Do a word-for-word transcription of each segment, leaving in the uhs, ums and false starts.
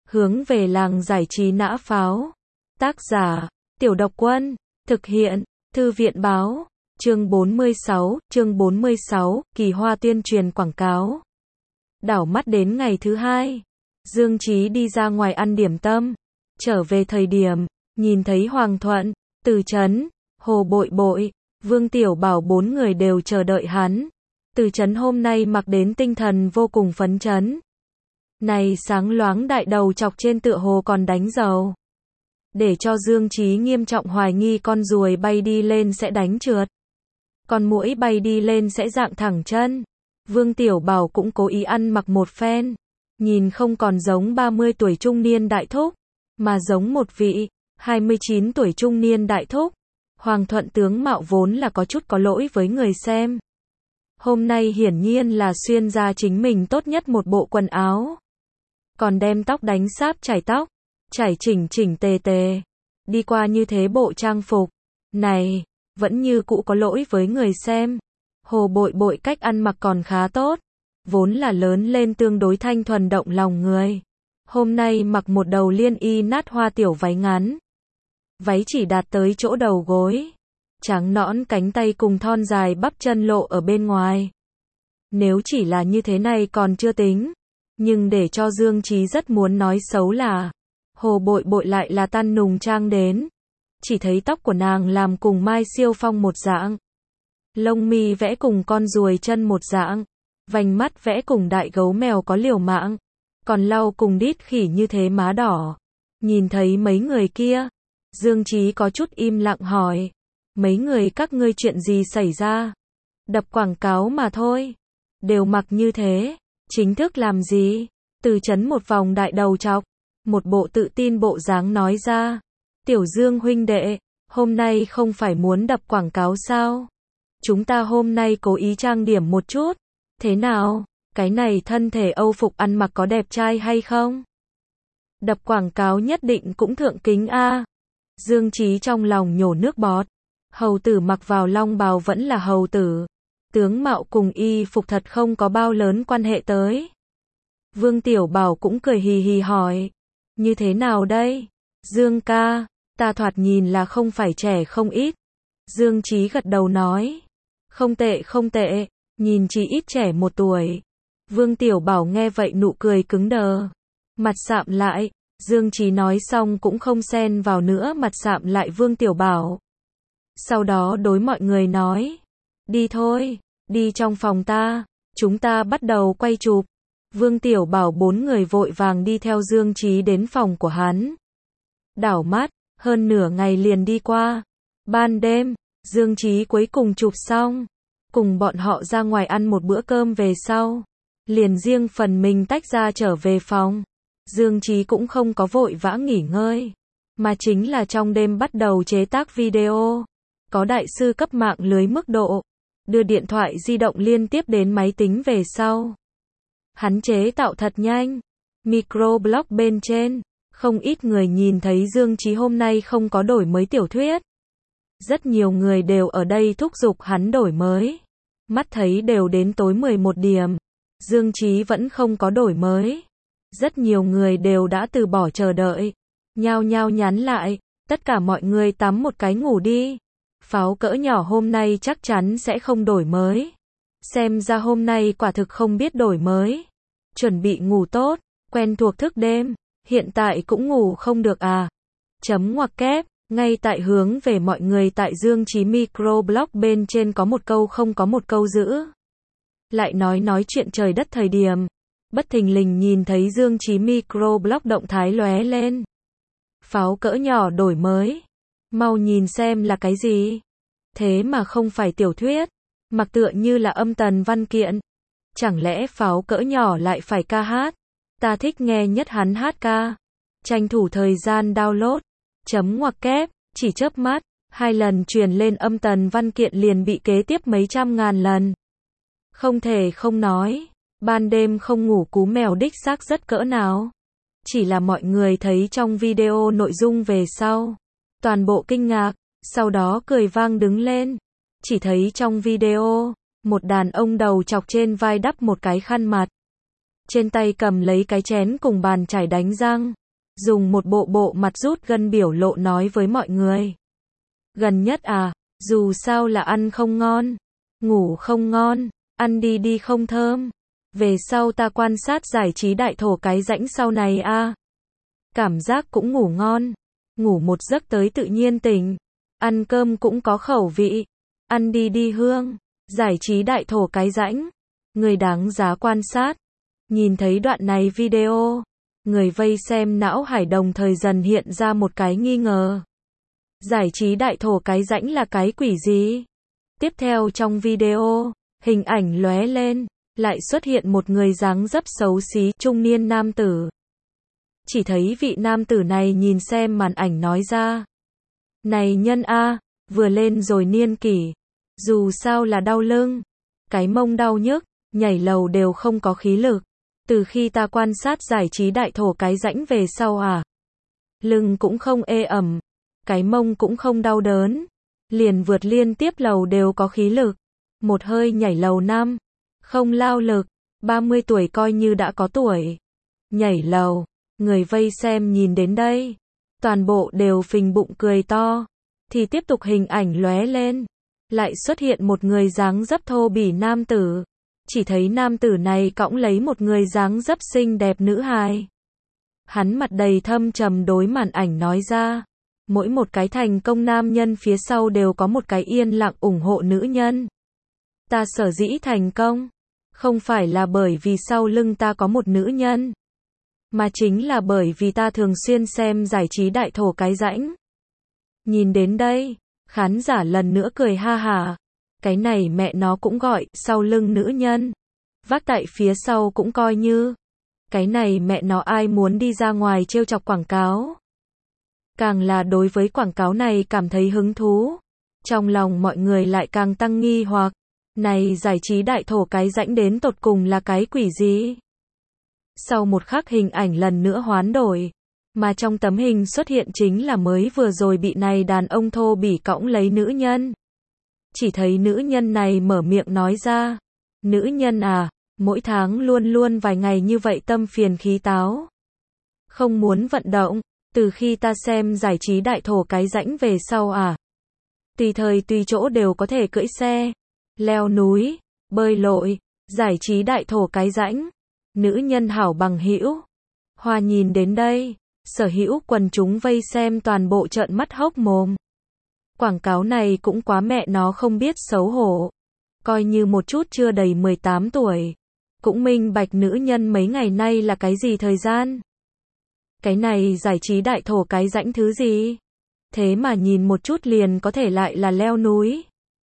Hướng về làng giải trí nã pháo. Tác giả, Tiểu Độc Quân. Thực hiện, Thư viện báo. Chương bốn mươi sáu, chương bốn mươi sáu, kỳ hoa tuyên truyền quảng cáo. Đảo mắt đến ngày thứ hai. Dương Chí đi ra ngoài ăn điểm tâm. Trở về thời điểm, nhìn thấy Hoàng Thuận, Từ Chấn, Hồ Bội Bội, Vương Tiểu Bảo bốn người đều chờ đợi hắn. Từ Chấn hôm nay mặc đến tinh thần vô cùng phấn chấn. Này sáng loáng đại đầu chọc trên tựa hồ còn đánh dầu. Để cho Dương Chí nghiêm trọng hoài nghi con ruồi bay đi lên sẽ đánh trượt. Con muỗi bay đi lên sẽ dạng thẳng chân. Vương Tiểu Bảo cũng cố ý ăn mặc một phen. Nhìn không còn giống ba mươi tuổi trung niên đại thúc, mà giống một vị hai mươi chín tuổi trung niên đại thúc. Hoàng Thuận tướng mạo vốn là có chút có lỗi với người xem. Hôm nay hiển nhiên là xuyên ra chính mình tốt nhất một bộ quần áo. Còn đem tóc đánh sáp chải tóc, chải chỉnh chỉnh tề tề. Đi qua như thế bộ trang phục này, vẫn như cũ có lỗi với người xem. Hồ Bội Bội cách ăn mặc còn khá tốt, vốn là lớn lên tương đối thanh thuần động lòng người. Hôm nay mặc một đầu liên y nát hoa tiểu váy ngắn. Váy chỉ đạt tới chỗ đầu gối. Trắng nõn cánh tay cùng thon dài bắp chân lộ ở bên ngoài. Nếu chỉ là như thế này còn chưa tính. Nhưng để cho Dương Chí rất muốn nói xấu là Hồ Bội Bội lại là tăn nùng trang đến. Chỉ thấy tóc của nàng làm cùng Mai Siêu Phong một dạng. Lông mi vẽ cùng con ruồi chân một dạng. Vành mắt vẽ cùng đại gấu mèo có liều mạng. Còn lau cùng đít khỉ như thế má đỏ. Nhìn thấy mấy người kia, Dương Chí có chút im lặng hỏi. Mấy người các ngươi chuyện gì xảy ra? Đập quảng cáo mà thôi. Đều mặc như thế. Chính thức làm gì? Từ Chấn một vòng đại đầu chọc. Một bộ tự tin bộ dáng nói ra. Tiểu Dương huynh đệ, hôm nay không phải muốn đập quảng cáo sao? Chúng ta hôm nay cố ý trang điểm một chút. Thế nào? Cái này thân thể Âu phục ăn mặc có đẹp trai hay không? Đập quảng cáo nhất định cũng thượng kính a. Dương Chí trong lòng nhổ nước bọt. Hầu tử mặc vào long bào vẫn là hầu tử. Tướng mạo cùng y phục thật không có bao lớn quan hệ tới. Vương Tiểu Bảo cũng cười hì hì hỏi. Như thế nào đây? Dương ca, ta thoạt nhìn là không phải trẻ không ít. Dương Chí gật đầu nói. Không tệ không tệ, nhìn chỉ ít trẻ một tuổi. Vương Tiểu Bảo nghe vậy nụ cười cứng đờ. Mặt sạm lại, Dương Chí nói xong cũng không xen vào nữa mặt sạm lại Vương Tiểu Bảo. Sau đó đối mọi người nói. Đi thôi, đi trong phòng ta, chúng ta bắt đầu quay chụp. Vương Tiểu Bảo bốn người vội vàng đi theo Dương Chí đến phòng của hắn. Đảo mắt, hơn nửa ngày liền đi qua. Ban đêm, Dương Chí cuối cùng chụp xong. Cùng bọn họ ra ngoài ăn một bữa cơm về sau. Liền riêng phần mình tách ra trở về phòng. Dương Chí cũng không có vội vã nghỉ ngơi. Mà chính là trong đêm bắt đầu chế tác video. Có đại sư cấp mạng lưới mức độ. Đưa điện thoại di động liên tiếp đến máy tính về sau. Hắn chế tạo thật nhanh. Microblog bên trên. Không ít người nhìn thấy Dương Chí hôm nay không có đổi mới tiểu thuyết. Rất nhiều người đều ở đây thúc giục hắn đổi mới. Mắt thấy đều đến tối mười một điểm. Dương Chí vẫn không có đổi mới. Rất nhiều người đều đã từ bỏ chờ đợi. Nhao nhao nhắn lại. Tất cả mọi người tắm một cái ngủ đi. Pháo cỡ nhỏ hôm nay chắc chắn sẽ không đổi mới. Xem ra hôm nay quả thực không biết đổi mới. Chuẩn bị ngủ tốt, quen thuộc thức đêm, hiện tại cũng ngủ không được à. Chấm ngoặc kép, ngay tại hướng về mọi người tại Dương Chí microblog bên trên có một câu không có một câu giữ. Lại nói nói chuyện trời đất thời điểm. Bất thình lình nhìn thấy Dương Chí microblog động thái lóe lên. Pháo cỡ nhỏ đổi mới. Mau nhìn xem là cái gì. Thế mà không phải tiểu thuyết. Mặc tựa như là âm tần văn kiện. Chẳng lẽ pháo cỡ nhỏ lại phải ca hát? Ta thích nghe nhất hắn hát ca. Tranh thủ thời gian download. Chấm ngoặc kép, chỉ chớp mắt. Hai lần truyền lên âm tần văn kiện liền bị kế tiếp mấy trăm ngàn lần. Không thể không nói. Ban đêm không ngủ cú mèo đích xác rất cỡ nào. Chỉ là mọi người thấy trong video nội dung về sau. Toàn bộ kinh ngạc. Sau đó cười vang đứng lên. Chỉ thấy trong video. Một đàn ông đầu chọc trên vai đắp một cái khăn mặt. Trên tay cầm lấy cái chén cùng bàn chải đánh răng. dùng một bộ bộ mặt rút gân biểu lộ nói với mọi người. Gần nhất à, dù sao là ăn không ngon, ngủ không ngon, ăn đi đi không thơm. Về sau ta quan sát giải trí đại thổ cái rãnh sau này a, cảm giác cũng ngủ ngon, ngủ một giấc tới tự nhiên tỉnh, ăn cơm cũng có khẩu vị, ăn đi đi hương, giải trí đại thổ cái rãnh, người đáng giá quan sát. Nhìn thấy đoạn này video, người vây xem não hải đồng thời dần hiện ra một cái nghi ngờ. Giải trí đại thổ cái rãnh là cái quỷ gì? Tiếp theo trong video, hình ảnh lóe lên, lại xuất hiện một người dáng dấp xấu xí, trung niên nam tử. Chỉ thấy vị nam tử này nhìn xem màn ảnh nói ra. Này nhân a, vừa lên rồi niên kỷ. Dù sao là đau lưng, cái mông đau nhức, nhảy lầu đều không có khí lực. Từ khi ta quan sát giải trí đại thổ cái rãnh về sau à, lưng cũng không ê ẩm, cái mông cũng không đau đớn, liền vượt liên tiếp lầu đều có khí lực. Một hơi nhảy lầu năm, không lao lực, ba mươi tuổi coi như đã có tuổi. Nhảy lầu, người vây xem nhìn đến đây, toàn bộ đều phình bụng cười to. Thì tiếp tục hình ảnh lóe lên, lại xuất hiện một người dáng dấp thô bỉ nam tử. Chỉ thấy nam tử này cõng lấy một người dáng dấp xinh đẹp nữ hài. Hắn mặt đầy thâm trầm đối màn ảnh nói ra. Mỗi một cái thành công nam nhân phía sau đều có một cái yên lặng ủng hộ nữ nhân. Ta sở dĩ thành công, không phải là bởi vì sau lưng ta có một nữ nhân, mà chính là bởi vì ta thường xuyên xem giải trí đại thổ cái rãnh. Nhìn đến đây, khán giả lần nữa cười ha hả. Cái này mẹ nó cũng gọi, sau lưng nữ nhân. Vác tại phía sau cũng coi như. Cái này mẹ nó ai muốn đi ra ngoài trêu chọc quảng cáo. Càng là đối với quảng cáo này cảm thấy hứng thú. Trong lòng mọi người lại càng tăng nghi hoặc. Này giải trí đại thổ cái rãnh đến tột cùng là cái quỷ gì? Sau một khắc hình ảnh lần nữa hoán đổi. Mà trong tấm hình xuất hiện chính là mới vừa rồi bị này đàn ông thô bỉ cõng lấy nữ nhân. Chỉ thấy nữ nhân này mở miệng nói ra. Nữ nhân à, mỗi tháng luôn luôn vài ngày như vậy tâm phiền khí táo. Không muốn vận động, từ khi ta xem giải trí đại thổ cái rãnh về sau à. Tùy thời tùy chỗ đều có thể cưỡi xe, leo núi, bơi lội, giải trí đại thổ cái rãnh. Nữ nhân hảo bằng hữu. Hoa nhìn đến đây, sở hữu quần chúng vây xem toàn bộ trợn mắt hốc mồm. Quảng cáo này cũng quá mẹ nó không biết xấu hổ. Coi như một chút chưa đầy mười tám tuổi. Cũng minh bạch nữ nhân mấy ngày nay là cái gì thời gian. Cái này giải trí đại thổ cái rãnh thứ gì? Thế mà nhìn một chút liền có thể lại là leo núi.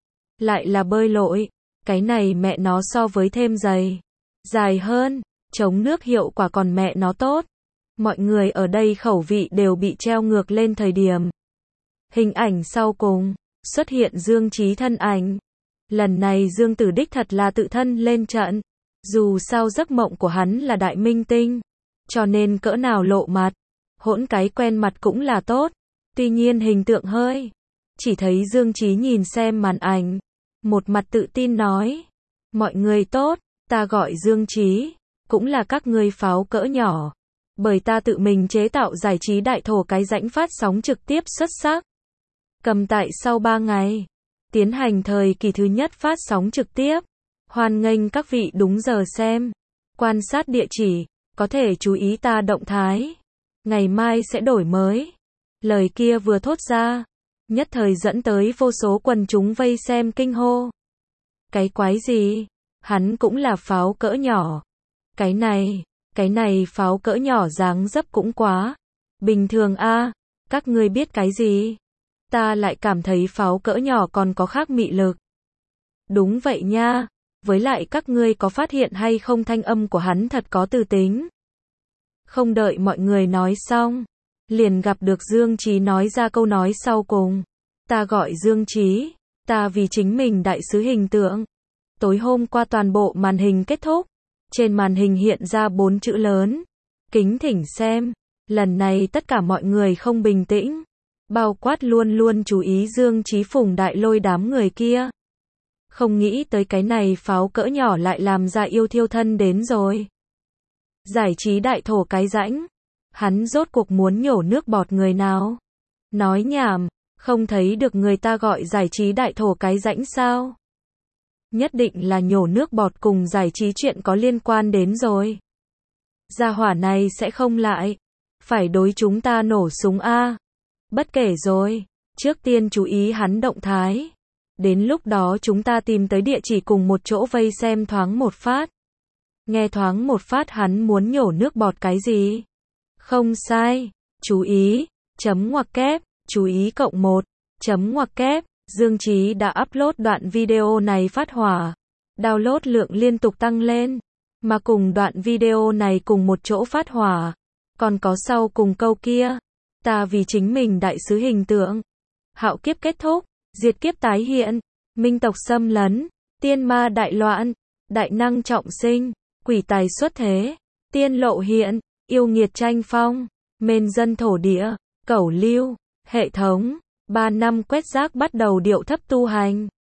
Lại là bơi lội. Cái này mẹ nó so với thêm giày. Dài hơn, chống nước hiệu quả còn mẹ nó tốt. Mọi người ở đây khẩu vị đều bị treo ngược lên thời điểm. Hình ảnh sau cùng, xuất hiện Dương Chí thân ảnh. Lần này Dương Tử đích thật là tự thân lên trận. Dù sao giấc mộng của hắn là đại minh tinh, cho nên cỡ nào lộ mặt, hỗn cái quen mặt cũng là tốt. Tuy nhiên hình tượng hơi. Chỉ thấy Dương Chí nhìn xem màn ảnh, một mặt tự tin nói. Mọi người tốt, ta gọi Dương Chí, cũng là các ngươi pháo cỡ nhỏ. Bởi ta tự mình chế tạo giải trí đại thổ cái rãnh phát sóng trực tiếp xuất sắc. Cầm tại sau ba ngày, tiến hành thời kỳ thứ nhất phát sóng trực tiếp. Hoan nghênh các vị đúng giờ xem. Quan sát địa chỉ, có thể chú ý ta động thái. Ngày mai sẽ đổi mới. Lời kia vừa thốt ra, nhất thời dẫn tới vô số quần chúng vây xem kinh hô. Cái quái gì? Hắn cũng là pháo cỡ nhỏ. Cái này, cái này pháo cỡ nhỏ dáng dấp cũng quá bình thường a. Các ngươi biết cái gì? Ta lại cảm thấy pháo cỡ nhỏ còn có khác mị lực. Đúng vậy nha. Với lại các ngươi có phát hiện hay không thanh âm của hắn thật có tư tính. Không đợi mọi người nói xong, liền gặp được Dương Chí nói ra câu nói sau cùng. Ta gọi Dương Chí, ta vì chính mình đại sứ hình tượng. Tối hôm qua toàn bộ màn hình kết thúc. Trên màn hình hiện ra bốn chữ lớn. Kính thỉnh xem. Lần này tất cả mọi người không bình tĩnh. Bao quát luôn luôn chú ý Dương Chí Phùng đại lôi đám người kia. Không nghĩ tới cái này pháo cỡ nhỏ lại làm ra yêu thiêu thân đến rồi. Giải trí đại thổ cái rãnh. Hắn rốt cuộc muốn nhổ nước bọt người nào? Nói nhảm, không thấy được người ta gọi giải trí đại thổ cái rãnh sao? Nhất định là nhổ nước bọt cùng giải trí chuyện có liên quan đến rồi. Gia hỏa này sẽ không lại. Phải đối chúng ta nổ súng a. Bất kể rồi, trước tiên chú ý hắn động thái. Đến lúc đó chúng ta tìm tới địa chỉ cùng một chỗ vây xem thoáng một phát. Nghe thoáng một phát hắn muốn nhổ nước bọt cái gì? Không sai, chú ý, chấm ngoặc kép, chú ý cộng một, chấm ngoặc kép, Dương Chí đã upload đoạn video này phát hỏa. Download lượng liên tục tăng lên, mà cùng đoạn video này cùng một chỗ phát hỏa. Còn có sau cùng câu kia, ta vì chính mình đại sứ hình tượng. Hạo kiếp kết thúc, diệt kiếp tái hiện, minh tộc xâm lấn, tiên ma đại loạn, đại năng trọng sinh, quỷ tài xuất thế, tiên lộ hiện, yêu nghiệt tranh phong, mên dân thổ địa, cẩu lưu, hệ thống, ba năm quét rác bắt đầu điệu thấp tu hành.